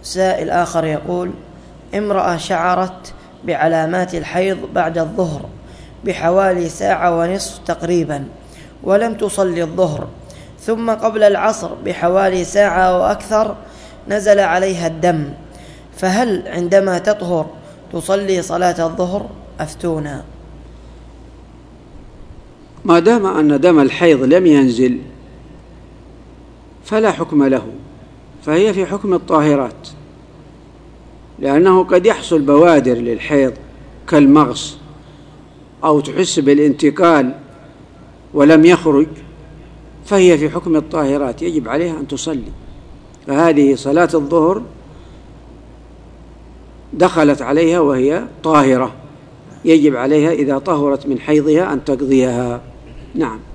سائل آخر يقول: امرأة شعرت بعلامات الحيض بعد الظهر بحوالي 1.5 ساعة تقريبا، ولم تصلي الظهر، ثم قبل العصر بحوالي 1 ساعة وأكثر نزل عليها الدم، فهل عندما تطهر تصلي صلاة الظهر؟ أفتونا. ما دام أن دم الحيض لم ينزل فلا حكم له، فهي في حكم الطاهرات، لأنه قد يحصل بوادر للحيض كالمغص أو تحس بالانتقال ولم يخرج، فهي في حكم الطاهرات يجب عليها أن تصلي. فهذه صلاة الظهر دخلت عليها وهي طاهرة، يجب عليها إذا طهرت من حيضها أن تقضيها. نعم.